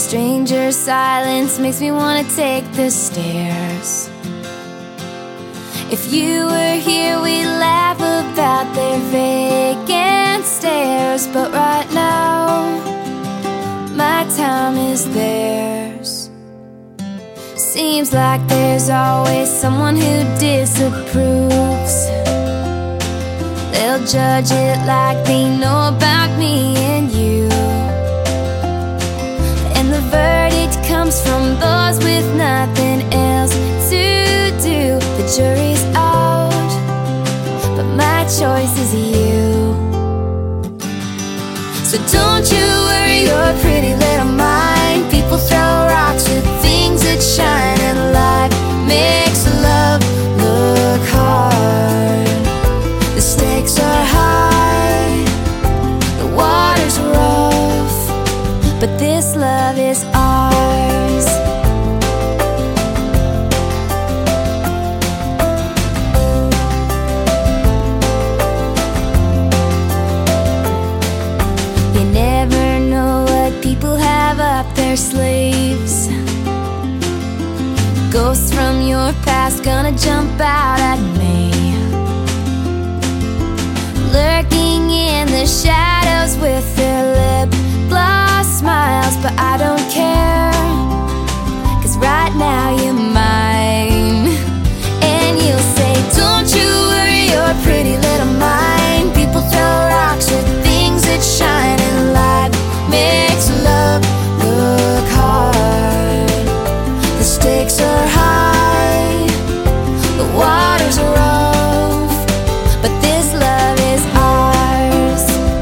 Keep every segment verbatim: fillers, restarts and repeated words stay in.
Stranger silence makes me wanna take the stairs. If you were here, we'd laugh about their vacant stares. But right now, my time is theirs. Seems like there's always someone who disapproves. They'll judge it like they know about me and you, and the verdict comes from those with nothing else to do. The jury's out, but my choice is you. So don't you worry your pretty little mind. People throw rocks with things that shine, and life makes love look hard. The stakes are high, the water's rough, but this love is ours. You never know what people have up their sleeves. Ghosts from your past gonna jump out at me, lurking in the shadows with their lip gloss smiles. But I don't care, 'cause right now you're mine. And you'll say, don't you worry your pretty little mind. People throw rocks with things that shine, and life makes love look hard. The stakes are high, the water's rough, but this love is ours.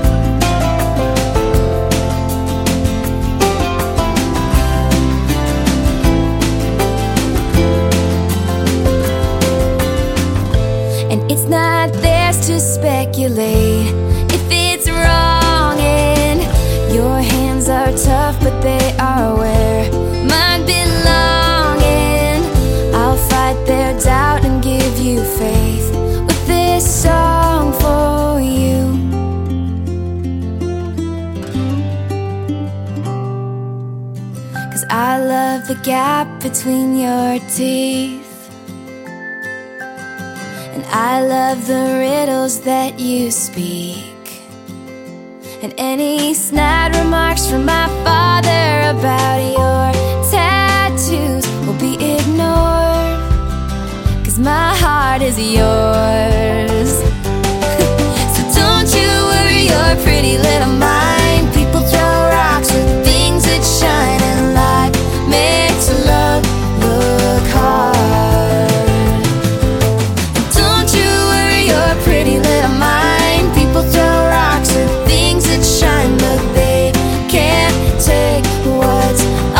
And it's not theirs to speculate if it's wrong, and your hands are tough, but they are where mine belong. And I'll fight their doubt and give you faith with this song for you. Cause I love the gap between your teeth, and I love the riddles that you speak, and any snide remarks from my father about your tattoos will be ignored, 'cause my heart is yours. So don't you worry your pretty little mind. People throw rocks with things that shine, and life makes love look hard. Don't you worry your pretty little mind. People throw rocks with things that shine, but they can't take what's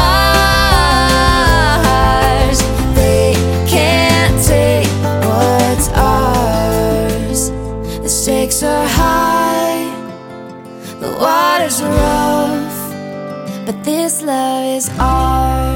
ours. They can't take what's ours. The stakes are high, the water's rough, but this love is ours.